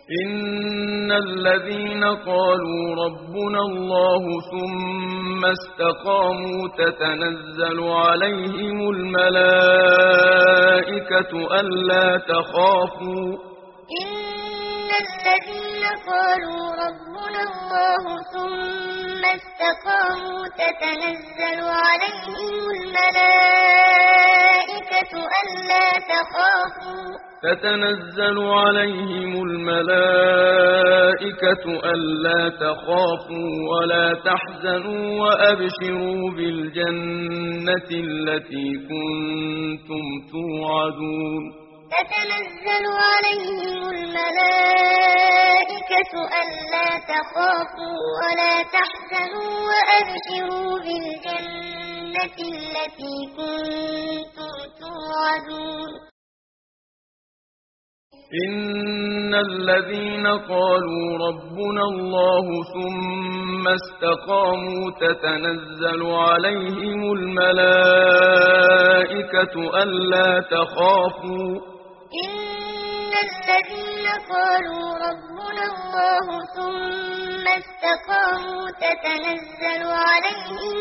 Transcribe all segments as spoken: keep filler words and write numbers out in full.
إن الذين قالوا ربنا الله ثم استقاموا تتنزل عليهم الملائكة ألا تخافوا إن الذين قالوا ربنا الله ثم استقاموا تتنزل عليهم الملائكة ألا تخافوا تتنزل عليهم الملائكة ألا تخافوا ولا تحزنوا وأبشروا بالجنة التي كنتم توعدون تتنزل عليهم الملائكة ألا تخافوا ولا تحزنوا وأبشروا بالجنة التي كنتم توعدون إن الذين قالوا ربنا الله ثم استقاموا تتنزل عليهم الملائكة ألا تخافوا إن الذين قالوا ربنا الله ثم استقاموا تتنزل عليهم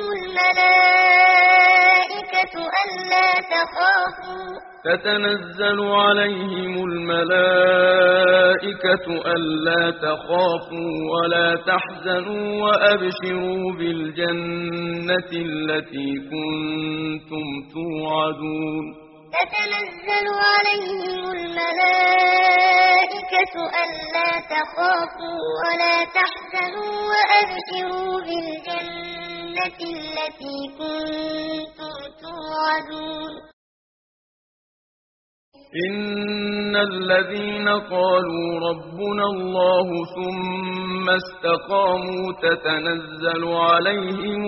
الملائكة ألا تخافوا تتنزل عليهم الملائكة ألا تخافوا ولا تحزنوا وأبشروا بالجنة التي كنتم توعدون تتنزل عليهم الملائكة ألا تخافوا ولا تحزنوا وأبشروا بالجنة التي كنتم توعدون إن الذين قالوا ربنا الله ثم استقاموا تتنزل عليهم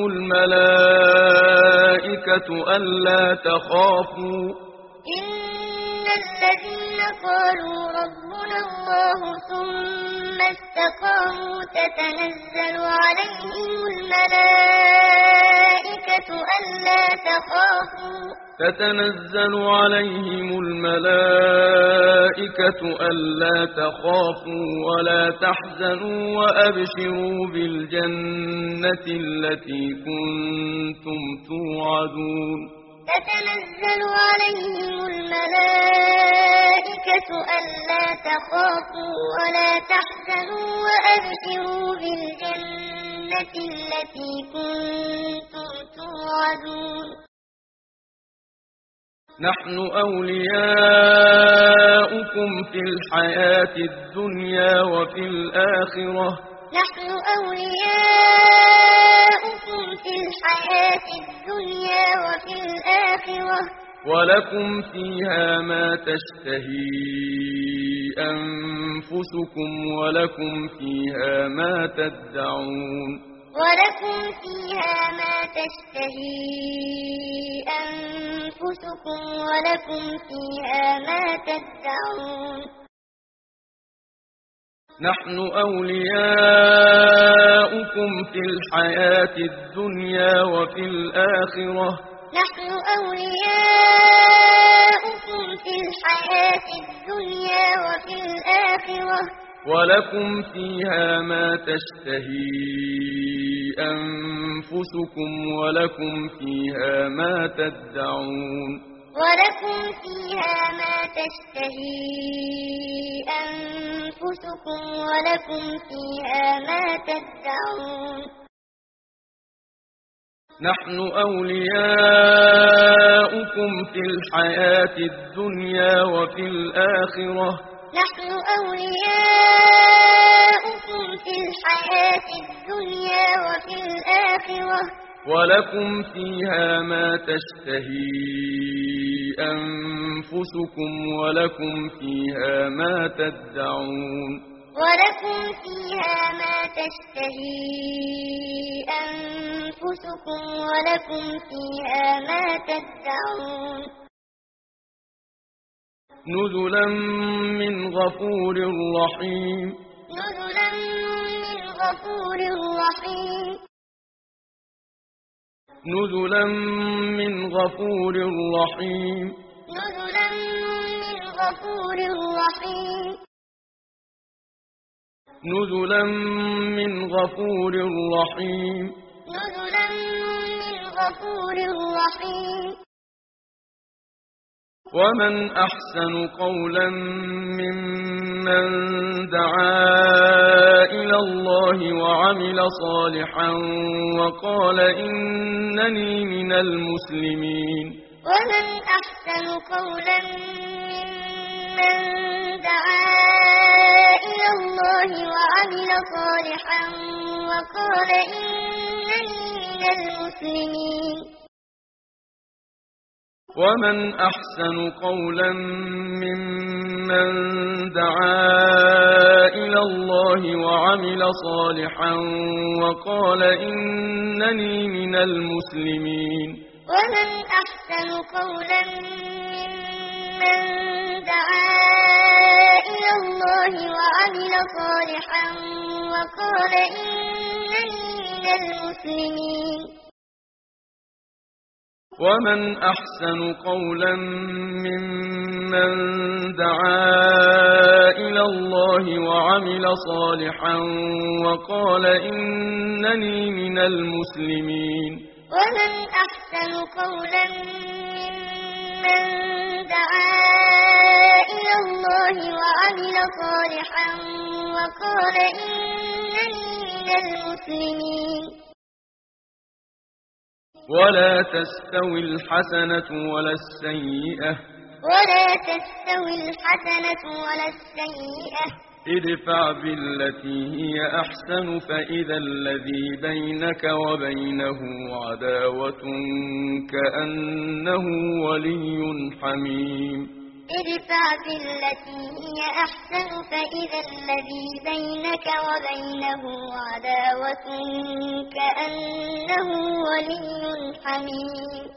الملائكة ألا تخافوا إن الذين قالوا ربنا الله ثم استقاموا تتنزل عليهم الملائكة ألا تخافوا تتنزل عليهم الملائكة ألا تخافوا ولا تحزنوا وأبشروا بالجنة التي كنتم توعدون تتنزل عليهم الملائكة ألا تخافوا ولا تحزنوا وأبشروا بالجنة التي كنتم توعدون نحن أولياؤكم في الحياة الدنيا وفي الآخرة نحن أولياؤكم في الحياة الدنيا وفي الآخرة ولكم فيها ما تشتهي أنفسكم ولكم فيها ما تدعون ولكم فيها ما تشتهي أنفسكم ولكم فيها ما تدعون نحن أولياؤكم في الحياة الدنيا وفي الآخرة نحن أولياؤكم في الحياة الدنيا وفي الآخرة ولكم فيها ما تشتهي أنفسكم ولكم فيها ما تدعون ولكم فيها ما تشتهي أنفسكم ولكم فيها ما تدعون نحن أولياؤكم في الحياة الدنيا وفي الآخرة نحن أولياؤكم في الحياة الدنيا وفي الآخرة ولكم فيها ما تشتهي أنفسكم ولكم فيها ما تدعون ولكم فيها ما تشتهي أنفسكم ولكم فيها ما تدعون نزلا من غفور رحيم نزلا من غفور رحيم نزلا من غفور رحيم نزلا من غفور رحيم نزلا من غفور رحيم نزلا من غفور رحيم ومن أحسن قولا ممن دعا إلى الله وعمل صالحا وقال إنني من المسلمين ومن أحسن قولا ممن دعا إلى الله وعمل صالحا وقال إنني من المسلمين ومن أحسن قولا ممن دعا إلى الله وعمل صالحا وقال إنني من المسلمين ومن أحسن قولا ممن دعا إلى الله وعمل صالحا وقال إنني من المسلمين ومن أحسن قولا ممن دعا إلى الله وعمل صالحا وقال إنني من المسلمين ومن أحسن قولا ممن دعا إلى الله وعمل صالحا وقال إنني من المسلمين ولا تستوي الحسنة ولا السيئة ولا تستوي الحسنة ولا السيئة ادفع بالتي هي أحسن فإذا الذي بينك وبينه عداوة كأنه ولي حميم ادفع بالتي هي أحسن فإذا الذي بينك وبينه عداوة كأنه ولي حميم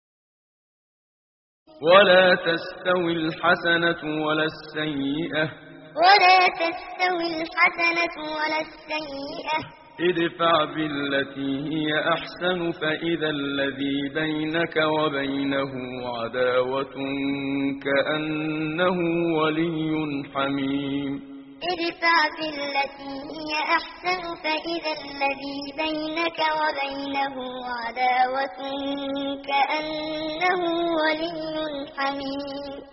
ولا تستوي الحسنة ولا السيئة ولا تستوي الحسنة ولا السيئة ادفع بالتي هي أحسن فإذا الذي بينك وبينه عداوة كأنه ولي حميم ادفع بالتي هي أحسن فإذا الذي بينك وبينه عداوة كأنه ولي حميم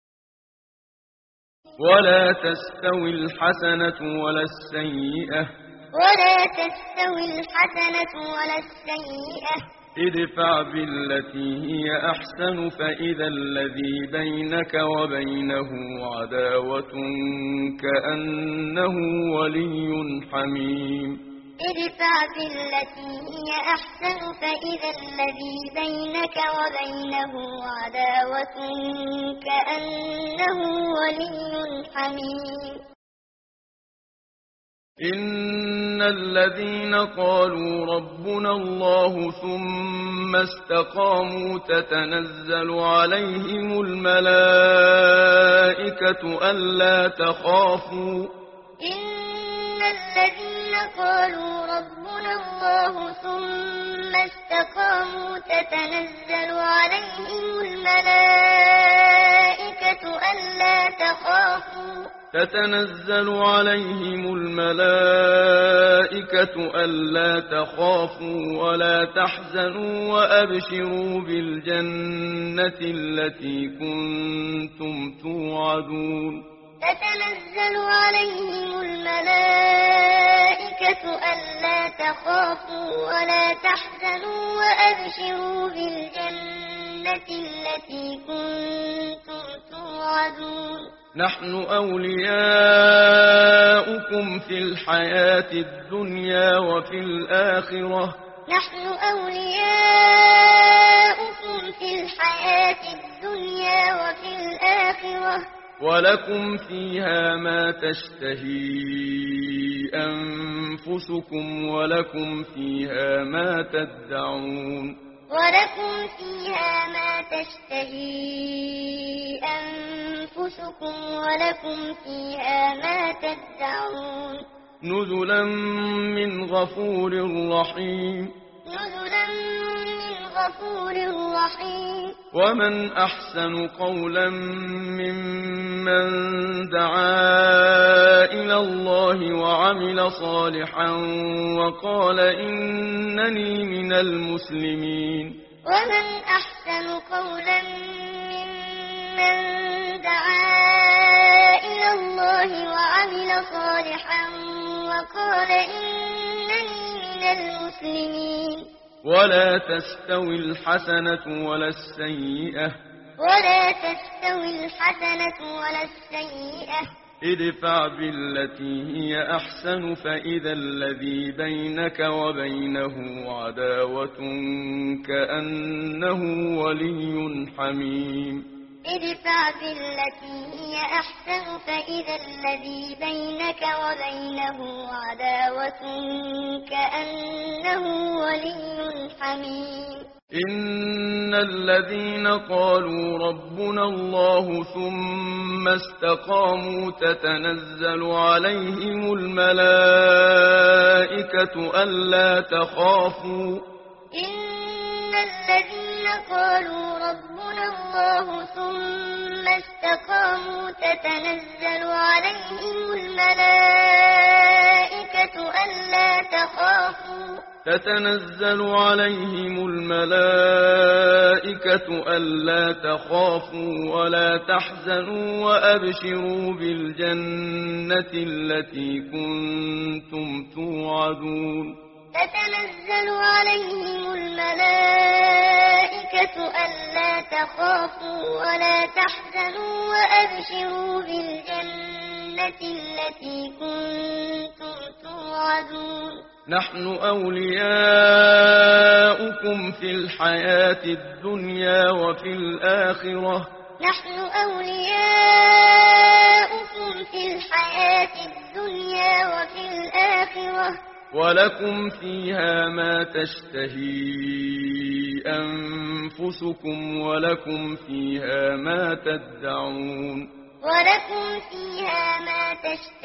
ولا تستوي الحسنة ولا السيئة ولا تستوي الحسنة ولا السيئة ادفع بالتي هي أحسن فإذا الذي بينك وبينه عداوة كأنه ولي حميم ادفع بالتي هي أحسن فإذا الذي بينك وبينه عداوة كأنه ولي حميم إن الذين قالوا ربنا الله ثم استقاموا تتنزل عليهم الملائكة ألا تخافوا إن الذين قالوا ربنا الله ثم استقاموا تتنزل عليهم الملائكة ألا تخافوا تتنزل عليهم الملائكة ألا تخافوا ولا تحزنوا وأبشروا بالجنة التي كنتم توعدون تتنزل عليهم الملائكة ألا تخافوا ولا تحزنوا وأبشروا بالجنة التي كنتم توعدون نحن أولياؤكم في الحياة الدنيا وفي الآخرة نحن أولياؤكم في الحياة الدنيا وفي الآخرة ولكم فيها ما تشتهي أنفسكم ولكم فيها ما تدعون ولكم فيها ما تشتهي أنفسكم ولكم فيها ما تدعون نزلا من غفور رحيم نزلا من غفور غفور رحيم ومن أحسن قولا ممن دعا إلى الله وعمل صالحا وقال إنني من المسلمين ومن أحسن قولا ممن دعا إلى الله وعمل صالحا وقال إنني من المسلمين ولا تستوي الحسنة ولا السيئة ولا تستوي الحسنة ولا السيئة ادفع بالتي هي أحسن فإذا الذي بينك وبينه عداوة كأنه ولي حميم ادفع بالتي هي أحسن فإذا الذي بينك وبينه عداوة كأنه ولي حميم إن الذين قالوا ربنا الله ثم استقاموا تتنزل عليهم الملائكة ألا تخافوا إن الذين قالوا ربنا الله ثم استقاموا تتنزل عليهم الملائكة ألا تخافوا تتنزل عليهم الملائكة ألا تخافوا ولا تحزنوا وأبشروا بالجنة التي كنتم توعدون تتنزل عليهم الملائكة ألا تخافوا ولا تحزنوا وأبشروا بالجنة التي كنتم توعدون نحن أولياؤكم في الحياة الدنيا وفي الآخرة نحن أولياؤكم في الحياة الدنيا وفي الآخرة ولكم فيها ما تشتهي أنفسكم ولكم فيها ما تدعون ولكم فيها ما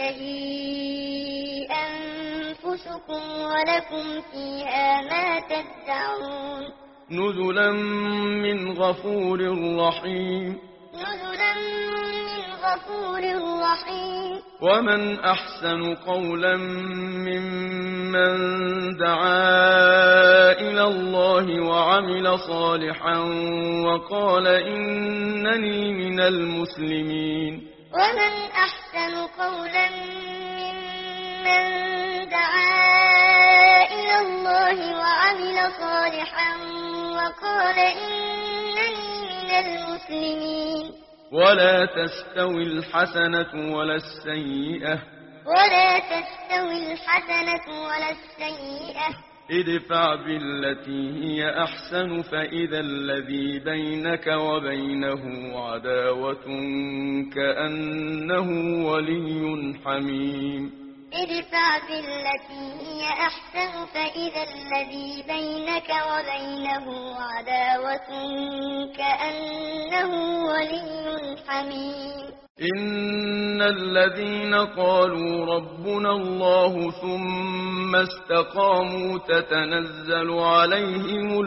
تشتهي أنفسكم ولكم فيها ما تدعون نزلا من غفور رحيم نزلا من غفور رحيم ومن أحسن قولا ممن دعا إلى الله وعمل صالحا وقال إنني من المسلمين ومن أحسن قولا ممن دعا إلى الله وعمل صالحا وقال إنني من المسلمين ولا تستوي الحسنة ولا السيئة ولا تستوي الحسنة ولا السيئة ادفع بالتي هي أحسن فإذا الذي بينك وبينه عداوة كأنه ولي حميم ادفع بالتي هي أحسن فإذا الذي بينك وبينه عداوة كأنه ولي حميم إن الذين قالوا ربنا الله ثم استقاموا تتنزل عليهم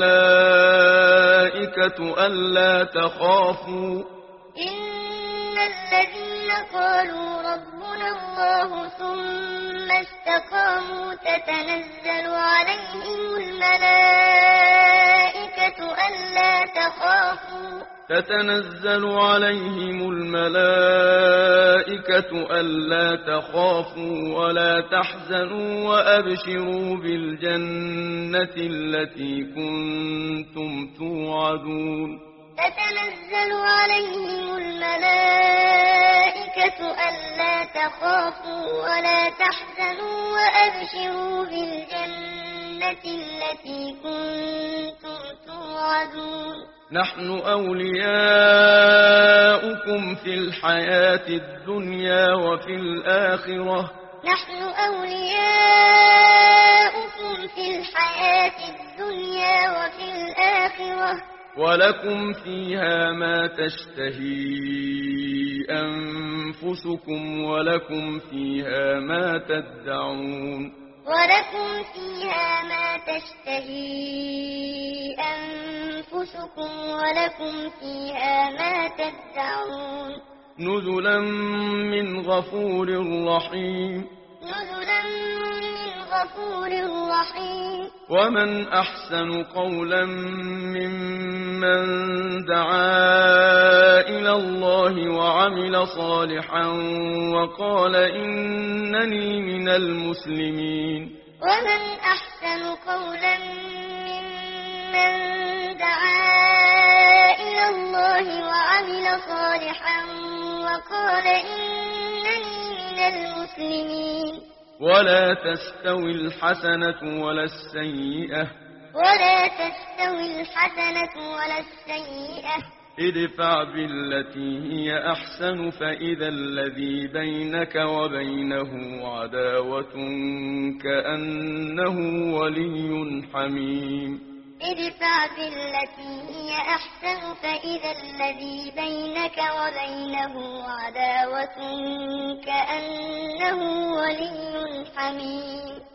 الملائكة ألا تخافوا إن الذين قالوا ربنا الله ثم استقاموا تتنزل عليهم الملائكة ألا تخافوا تتنزل عليهم الملائكة ألا تخافوا ولا تحزنوا وأبشروا بالجنة التي كنتم توعدون تتنزل عليهم الملائكة ألا تخافوا ولا تحزنوا وأبشروا بالجنة التي كنتم توعدون نحن أولياؤكم في الحياة الدنيا وفي الآخرة نحن أولياؤكم في الحياة الدنيا وفي الآخرة ولكم فيها ما تشتهي أنفسكم ولكم فيها ما تدعون ولكم فيها ما تشتهي أنفسكم ولكم فيها ما تدعون نزلا من غفور رحيم نزلا من غفور رحيم ومن أحسن قولا ممن دعا إلى الله وعمل صالحا وقال إنني من المسلمين ومن أحسن قولا ممن دعا إلى الله وعمل صالحا وقال إنني من المسلمين ولا تستوي الحسنة ولا السيئة ولا تستوي الحسنة ولا السيئة ادفع بالتي هي أحسن فإذا الذي بينك وبينه عداوة كأنه ولي حميم ادفع بالتي هي أحسن فإذا الذي بينك وبينه عداوة كأنه ولي حميم